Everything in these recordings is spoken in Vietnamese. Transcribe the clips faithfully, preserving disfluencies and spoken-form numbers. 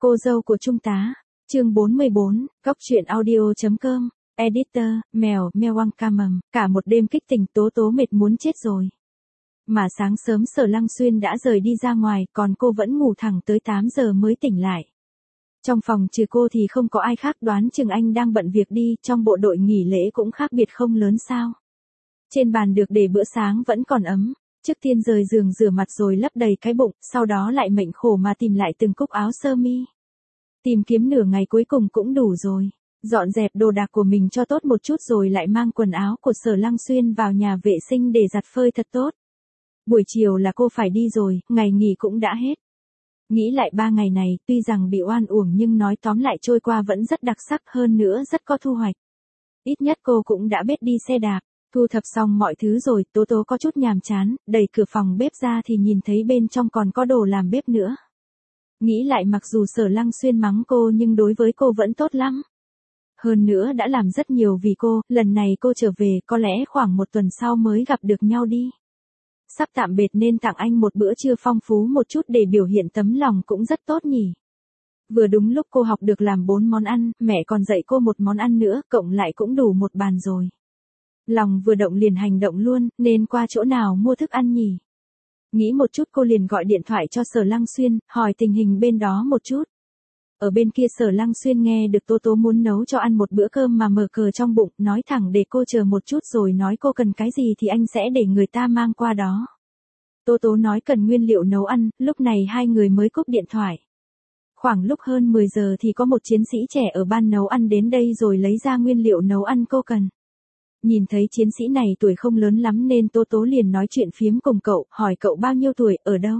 Cô dâu của Trung tá, chương bốn mươi bốn, góc truyện audio.com, editor, mèo, mèo Wang ca mầm, cả một đêm kích tình Tố Tố mệt muốn chết rồi. Mà sáng sớm Sở Lăng Xuyên đã rời đi ra ngoài, còn cô vẫn ngủ thẳng tới tám giờ mới tỉnh lại. Trong phòng trừ cô thì không có ai khác, đoán chừng anh đang bận việc đi, trong bộ đội nghỉ lễ cũng khác biệt không lớn sao. Trên bàn được để bữa sáng vẫn còn ấm. Trước tiên rời giường rửa mặt rồi lấp đầy cái bụng, sau đó lại mệnh khổ mà tìm lại từng cúc áo sơ mi. Tìm kiếm nửa ngày cuối cùng cũng đủ rồi. Dọn dẹp đồ đạc của mình cho tốt một chút rồi lại mang quần áo của Sở Lăng Xuyên vào nhà vệ sinh để giặt phơi thật tốt. Buổi chiều là cô phải đi rồi, ngày nghỉ cũng đã hết. Nghĩ lại ba ngày này, tuy rằng bị oan uổng nhưng nói tóm lại trôi qua vẫn rất đặc sắc, hơn nữa rất có thu hoạch. Ít nhất cô cũng đã biết đi xe đạp. Thu thập xong mọi thứ rồi, Tố Tố có chút nhàm chán, đẩy cửa phòng bếp ra thì nhìn thấy bên trong còn có đồ làm bếp nữa. Nghĩ lại mặc dù Sở Lăng Xuyên mắng cô nhưng đối với cô vẫn tốt lắm. Hơn nữa đã làm rất nhiều vì cô, lần này cô trở về có lẽ khoảng một tuần sau mới gặp được nhau đi. Sắp tạm biệt nên tặng anh một bữa trưa phong phú một chút để biểu hiện tấm lòng cũng rất tốt nhỉ. Vừa đúng lúc cô học được làm bốn món ăn, mẹ còn dạy cô một món ăn nữa, cộng lại cũng đủ một bàn rồi. Lòng vừa động liền hành động luôn, nên qua chỗ nào mua thức ăn nhỉ? Nghĩ một chút cô liền gọi điện thoại cho Sở Lăng Xuyên, hỏi tình hình bên đó một chút. Ở bên kia Sở Lăng Xuyên nghe được Tố Tố muốn nấu cho ăn một bữa cơm mà mở cờ trong bụng, nói thẳng để cô chờ một chút rồi nói cô cần cái gì thì anh sẽ để người ta mang qua đó. Tố Tố nói cần nguyên liệu nấu ăn, lúc này hai người mới cúp điện thoại. Khoảng lúc hơn mười giờ thì có một chiến sĩ trẻ ở ban nấu ăn đến đây rồi lấy ra nguyên liệu nấu ăn cô cần. Nhìn thấy chiến sĩ này tuổi không lớn lắm nên Tố Tố liền nói chuyện phiếm cùng cậu, hỏi cậu bao nhiêu tuổi, ở đâu.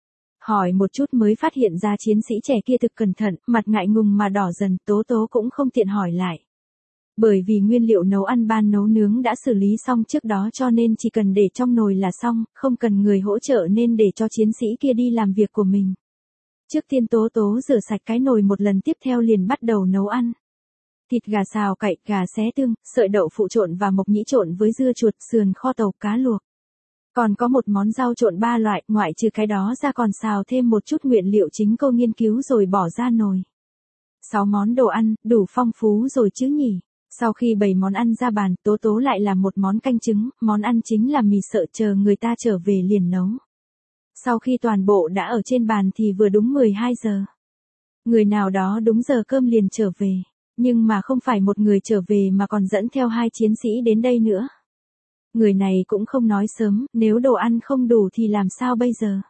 Hỏi một chút mới phát hiện ra chiến sĩ trẻ kia thực cẩn thận, mặt ngại ngùng mà đỏ dần, Tố Tố cũng không tiện hỏi lại. Bởi vì nguyên liệu nấu ăn ban nấu nướng đã xử lý xong trước đó cho nên chỉ cần để trong nồi là xong, không cần người hỗ trợ nên để cho chiến sĩ kia đi làm việc của mình. Trước tiên Tố Tố rửa sạch cái nồi một lần, tiếp theo liền bắt đầu nấu ăn. Thịt gà xào cậy, gà xé tương, sợi đậu phụ trộn và mộc nhĩ trộn với dưa chuột, sườn kho tàu, cá luộc. Còn có một món rau trộn ba loại, ngoại trừ cái đó ra còn xào thêm một chút nguyên liệu chính cô nghiên cứu rồi bỏ ra nồi. Sáu món đồ ăn, đủ phong phú rồi chứ nhỉ. Sau khi bày món ăn ra bàn, Tố Tố lại làm một món canh trứng, món ăn chính là mì sợi, chờ người ta trở về liền nấu. Sau khi toàn bộ đã ở trên bàn thì vừa đúng mười hai giờ. Người nào đó đúng giờ cơm liền trở về. Nhưng mà không phải một người trở về mà còn dẫn theo hai chiến sĩ đến đây nữa. Người này cũng không nói sớm, nếu đồ ăn không đủ thì làm sao bây giờ.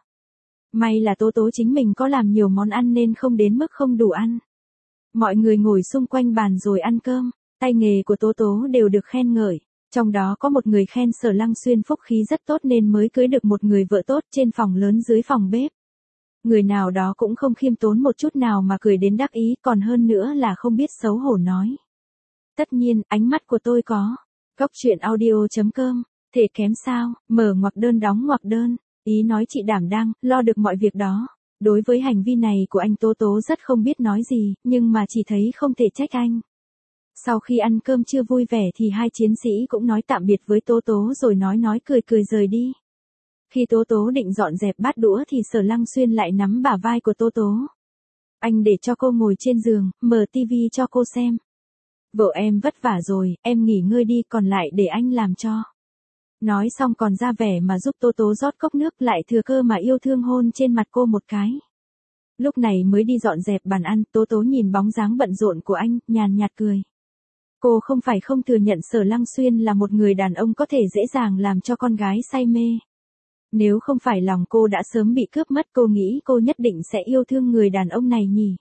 May là Tố Tố chính mình có làm nhiều món ăn nên không đến mức không đủ ăn. Mọi người ngồi xung quanh bàn rồi ăn cơm, tay nghề của Tố Tố đều được khen ngợi. Trong đó có một người khen Sở Lăng Xuyên phúc khí rất tốt nên mới cưới được một người vợ tốt trên phòng lớn dưới phòng bếp. Người nào đó cũng không khiêm tốn một chút nào mà cười đến đắc ý, còn hơn nữa là không biết xấu hổ nói. Tất nhiên, ánh mắt của tôi có. Góc truyện audio.com, thể kém sao, mở ngoặc đơn đóng ngoặc đơn, ý nói chị đảm đang, lo được mọi việc đó. Đối với hành vi này của anh Tố Tố rất không biết nói gì, nhưng mà chỉ thấy không thể trách anh. Sau khi ăn cơm trưa vui vẻ thì hai chiến sĩ cũng nói tạm biệt với Tố Tố rồi nói nói cười cười rời đi. Khi Tố Tố định dọn dẹp bát đũa thì Sở Lăng Xuyên lại nắm bả vai của Tố Tố. Anh để cho cô ngồi trên giường, mở tivi cho cô xem. Vợ em vất vả rồi, em nghỉ ngơi đi, còn lại để anh làm cho. Nói xong còn ra vẻ mà giúp Tố Tố rót cốc nước, lại thừa cơ mà yêu thương hôn trên mặt cô một cái. Lúc này mới đi dọn dẹp bàn ăn, Tố Tố nhìn bóng dáng bận rộn của anh, nhàn nhạt cười. Cô không phải không thừa nhận Sở Lăng Xuyên là một người đàn ông có thể dễ dàng làm cho con gái say mê. Nếu không phải lòng cô đã sớm bị cướp mất, cô nghĩ cô nhất định sẽ yêu thương người đàn ông này nhỉ.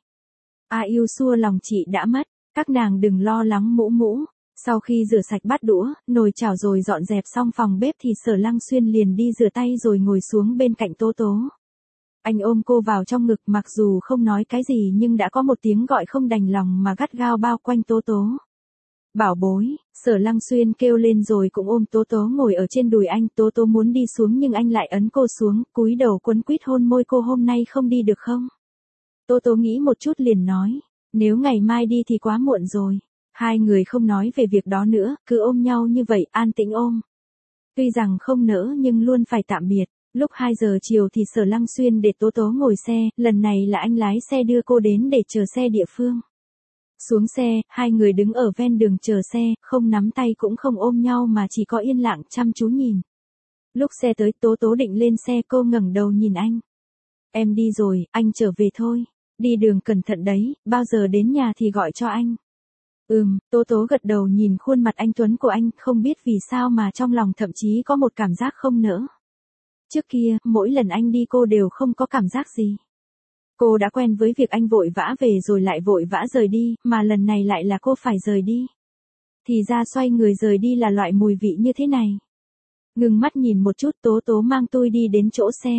A yêu xua lòng chị đã mất, các nàng đừng lo lắng mũ mũ. Sau khi rửa sạch bát đũa, nồi chảo rồi dọn dẹp xong phòng bếp thì Sở Lăng Xuyên liền đi rửa tay rồi ngồi xuống bên cạnh Tố Tố. Anh ôm cô vào trong ngực, mặc dù không nói cái gì nhưng đã có một tiếng gọi không đành lòng mà gắt gao bao quanh Tố Tố. Bảo bối, Sở Lăng Xuyên kêu lên rồi cũng ôm Tố Tố ngồi ở trên đùi anh. Tố Tố muốn đi xuống nhưng anh lại ấn cô xuống, cúi đầu quấn quýt hôn môi cô. Hôm nay không đi được không? Tố Tố nghĩ một chút liền nói, nếu ngày mai đi thì quá muộn rồi. Hai người không nói về việc đó nữa, cứ ôm nhau như vậy, an tĩnh ôm. Tuy rằng không nỡ nhưng luôn phải tạm biệt. Lúc hai giờ chiều thì Sở Lăng Xuyên để Tố Tố ngồi xe, lần này là anh lái xe đưa cô đến để chờ xe địa phương. Xuống xe, hai người đứng ở ven đường chờ xe, không nắm tay cũng không ôm nhau mà chỉ có yên lặng chăm chú nhìn. Lúc xe tới, Tố Tố định lên xe, cô ngẩng đầu nhìn anh. Em đi rồi, anh trở về thôi. Đi đường cẩn thận đấy, bao giờ đến nhà thì gọi cho anh. Ừm, Tố Tố gật đầu nhìn khuôn mặt anh tuấn của anh, không biết vì sao mà trong lòng thậm chí có một cảm giác không nỡ. Trước kia, mỗi lần anh đi cô đều không có cảm giác gì. Cô đã quen với việc anh vội vã về rồi lại vội vã rời đi, mà lần này lại là cô phải rời đi. Thì ra xoay người rời đi là loại mùi vị như thế này. Ngừng mắt nhìn một chút, Tố Tố mang tôi đi đến chỗ xe.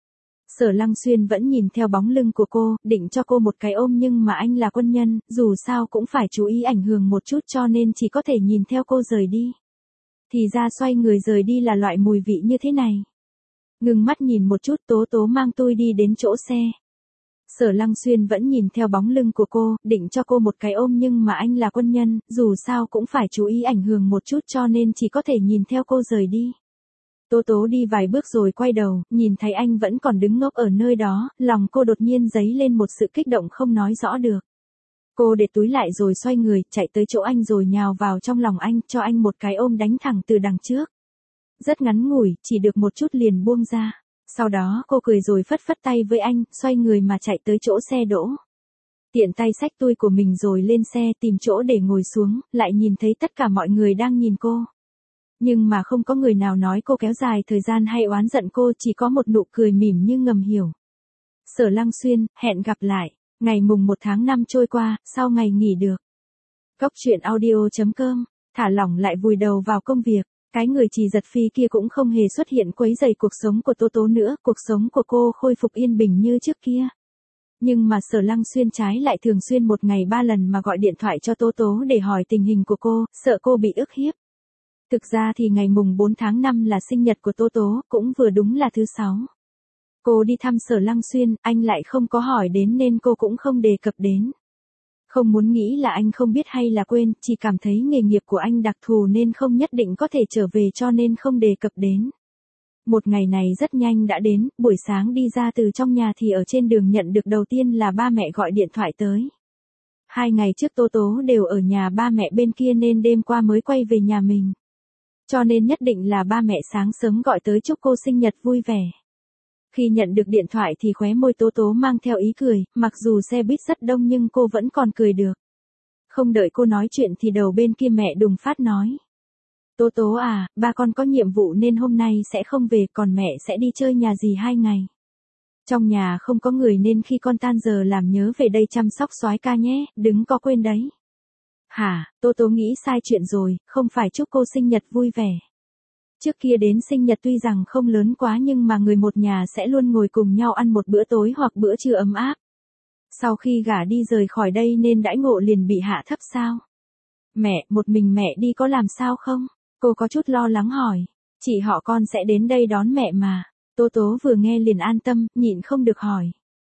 Sở Lăng Xuyên vẫn nhìn theo bóng lưng của cô, định cho cô một cái ôm nhưng mà anh là quân nhân, dù sao cũng phải chú ý ảnh hưởng một chút cho nên chỉ có thể nhìn theo cô rời đi. Thì ra xoay người rời đi là loại mùi vị như thế này. Ngừng mắt nhìn một chút, Tố Tố mang tôi đi đến chỗ xe. Sở Lăng Xuyên vẫn nhìn theo bóng lưng của cô, định cho cô một cái ôm nhưng mà anh là quân nhân, dù sao cũng phải chú ý ảnh hưởng một chút cho nên chỉ có thể nhìn theo cô rời đi. Tố Tố đi vài bước rồi quay đầu, nhìn thấy anh vẫn còn đứng ngốc ở nơi đó, lòng cô đột nhiên dấy lên một sự kích động không nói rõ được. Cô để túi lại rồi xoay người, chạy tới chỗ anh rồi nhào vào trong lòng anh, cho anh một cái ôm đánh thẳng từ đằng trước. Rất ngắn ngủi, chỉ được một chút liền buông ra. Sau đó cô cười rồi phất phất tay với anh, xoay người mà chạy tới chỗ xe đỗ. Tiện tay xách túi của mình rồi lên xe tìm chỗ để ngồi xuống, lại nhìn thấy tất cả mọi người đang nhìn cô. Nhưng mà không có người nào nói cô kéo dài thời gian hay oán giận cô, chỉ có một nụ cười mỉm như ngầm hiểu. Sở Lăng Xuyên, hẹn gặp lại. Ngày mùng một tháng năm trôi qua, sau ngày nghỉ được. Cốc truyện audio chấm com, thả lỏng lại vùi đầu vào công việc. Cái người Trì Giật Phi kia cũng không hề xuất hiện quấy rầy cuộc sống của Tố Tố nữa, cuộc sống của cô khôi phục yên bình như trước kia. Nhưng mà Sở Lăng Xuyên trái lại thường xuyên một ngày ba lần mà gọi điện thoại cho Tố Tố để hỏi tình hình của cô, sợ cô bị ức hiếp. Thực ra thì ngày mùng bốn tháng năm là sinh nhật của Tố Tố, cũng vừa đúng là thứ sáu. Cô đi thăm Sở Lăng Xuyên, anh lại không có hỏi đến nên cô cũng không đề cập đến. Không muốn nghĩ là anh không biết hay là quên, chỉ cảm thấy nghề nghiệp của anh đặc thù nên không nhất định có thể trở về cho nên không đề cập đến. Một ngày này rất nhanh đã đến, buổi sáng đi ra từ trong nhà thì ở trên đường nhận được đầu tiên là ba mẹ gọi điện thoại tới. Hai ngày trước Tố Tố đều ở nhà ba mẹ bên kia nên đêm qua mới quay về nhà mình. Cho nên nhất định là ba mẹ sáng sớm gọi tới chúc cô sinh nhật vui vẻ. Khi nhận được điện thoại thì khóe môi Tố Tố mang theo ý cười, mặc dù xe buýt rất đông nhưng cô vẫn còn cười được. Không đợi cô nói chuyện thì đầu bên kia mẹ đùng phát nói. Tố Tố à, ba con có nhiệm vụ nên hôm nay sẽ không về, còn mẹ sẽ đi chơi nhà dì hai ngày. Trong nhà không có người nên khi con tan giờ làm nhớ về đây chăm sóc soái ca nhé, đừng có quên đấy. Hả, Tố Tố nghĩ sai chuyện rồi, không phải chúc cô sinh nhật vui vẻ. Trước kia đến sinh nhật tuy rằng không lớn quá nhưng mà người một nhà sẽ luôn ngồi cùng nhau ăn một bữa tối hoặc bữa trưa ấm áp. Sau khi gả đi rời khỏi đây nên đãi ngộ liền bị hạ thấp sao? Mẹ, một mình mẹ đi có làm sao không? Cô có chút lo lắng hỏi. Chị họ con sẽ đến đây đón mẹ mà. Tố Tố vừa nghe liền an tâm, nhịn không được hỏi.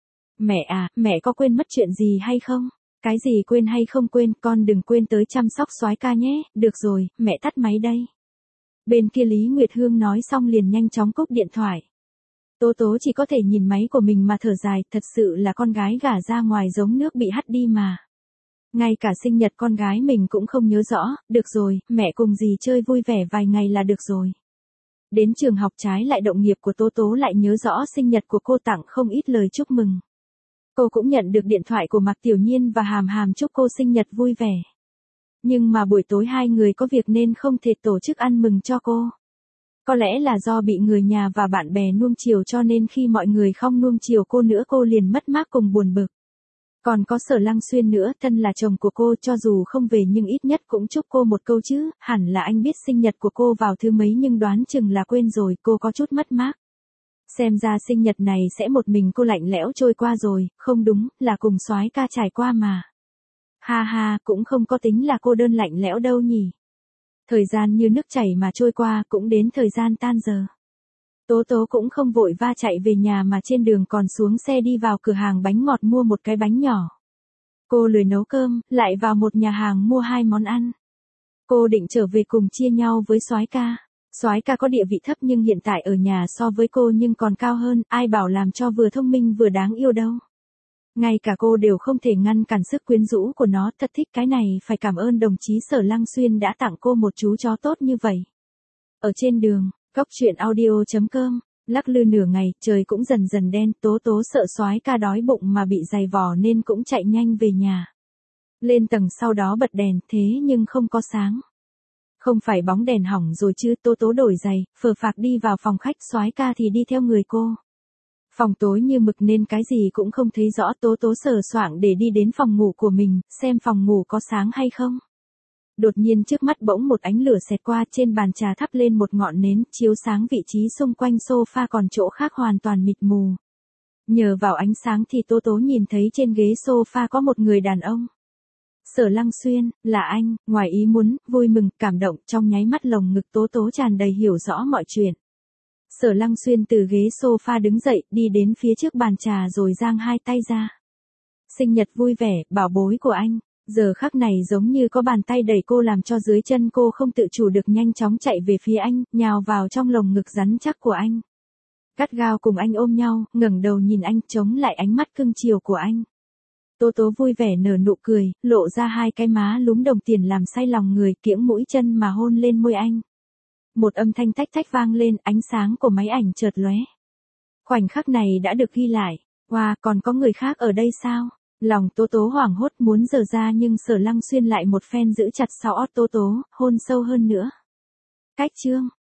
Mẹ à, mẹ có quên mất chuyện gì hay không? Cái gì quên hay không quên, con đừng quên tới chăm sóc soái ca nhé. Được rồi, mẹ tắt máy đây. Bên kia Lý Nguyệt Hương nói xong liền nhanh chóng cúp điện thoại. Tố Tố chỉ có thể nhìn máy của mình mà thở dài, thật sự là con gái gả ra ngoài giống nước bị hắt đi mà. Ngay cả sinh nhật con gái mình cũng không nhớ rõ, được rồi, mẹ cùng dì chơi vui vẻ vài ngày là được rồi. Đến trường học trái lại đồng nghiệp của Tố Tố lại nhớ rõ sinh nhật của cô, tặng không ít lời chúc mừng. Cô cũng nhận được điện thoại của Mạc Tiểu Nhiên và Hàm Hàm chúc cô sinh nhật vui vẻ. Nhưng mà buổi tối hai người có việc nên không thể tổ chức ăn mừng cho cô. Có lẽ là do bị người nhà và bạn bè nuông chiều cho nên khi mọi người không nuông chiều cô nữa cô liền mất mát cùng buồn bực. Còn có Sở Lăng Xuyên nữa, thân là chồng của cô, cho dù không về nhưng ít nhất cũng chúc cô một câu chứ, hẳn là anh biết sinh nhật của cô vào thứ mấy nhưng đoán chừng là quên rồi, cô có chút mất mát. Xem ra sinh nhật này sẽ một mình cô lạnh lẽo trôi qua rồi, không đúng, là cùng soái ca trải qua mà. Ha ha, cũng không có tính là cô đơn lạnh lẽo đâu nhỉ. Thời gian như nước chảy mà trôi qua, cũng đến thời gian tan giờ. Tố Tố cũng không vội va chạy về nhà mà trên đường còn xuống xe đi vào cửa hàng bánh ngọt mua một cái bánh nhỏ. Cô lười nấu cơm, lại vào một nhà hàng mua hai món ăn. Cô định trở về cùng chia nhau với soái ca. Soái ca có địa vị thấp nhưng hiện tại ở nhà so với cô nhưng còn cao hơn, ai bảo làm cho vừa thông minh vừa đáng yêu đâu. Ngay cả cô đều không thể ngăn cản sức quyến rũ của nó, thật thích cái này, phải cảm ơn đồng chí Sở Lăng Xuyên đã tặng cô một chú chó tốt như vậy. Ở trên đường, cóc truyện audio chấm com, lắc lư nửa ngày, trời cũng dần dần đen, Tố Tố sợ soái ca đói bụng mà bị dày vò nên cũng chạy nhanh về nhà. Lên tầng sau đó bật đèn, thế nhưng không có sáng. Không phải bóng đèn hỏng rồi chứ, Tố Tố đổi giày, phờ phạc đi vào phòng khách, soái ca thì đi theo người cô. Phòng tối như mực nên cái gì cũng không thấy rõ, Tố Tố sờ soạng để đi đến phòng ngủ của mình, xem phòng ngủ có sáng hay không. Đột nhiên trước mắt bỗng một ánh lửa xẹt qua, trên bàn trà thắp lên một ngọn nến, chiếu sáng vị trí xung quanh sofa, còn chỗ khác hoàn toàn mịt mù. Nhờ vào ánh sáng thì Tố Tố nhìn thấy trên ghế sofa có một người đàn ông. Sở Lăng Xuyên, là anh, ngoài ý muốn, vui mừng, cảm động, trong nháy mắt lồng ngực Tố Tố tràn đầy hiểu rõ mọi chuyện. Sở Lăng Xuyên từ ghế sofa đứng dậy, đi đến phía trước bàn trà rồi giang hai tay ra. Sinh nhật vui vẻ, bảo bối của anh. Giờ khắc này giống như có bàn tay đẩy cô làm cho dưới chân cô không tự chủ được nhanh chóng chạy về phía anh, nhào vào trong lồng ngực rắn chắc của anh. Gắt gao cùng anh ôm nhau, ngẩng đầu nhìn anh, chống lại ánh mắt cưng chiều của anh. Tố Tố vui vẻ nở nụ cười, lộ ra hai cái má lúm đồng tiền làm say lòng người, kiễng mũi chân mà hôn lên môi anh. Một âm thanh tách tách vang lên, ánh sáng của máy ảnh chợt lóe. Khoảnh khắc này đã được ghi lại. Wow, còn có người khác ở đây sao? Lòng Tố Tố hoảng hốt muốn giở ra nhưng Sở Lăng Xuyên lại một phen giữ chặt sau ót Tố Tố, hôn sâu hơn nữa. Cách chương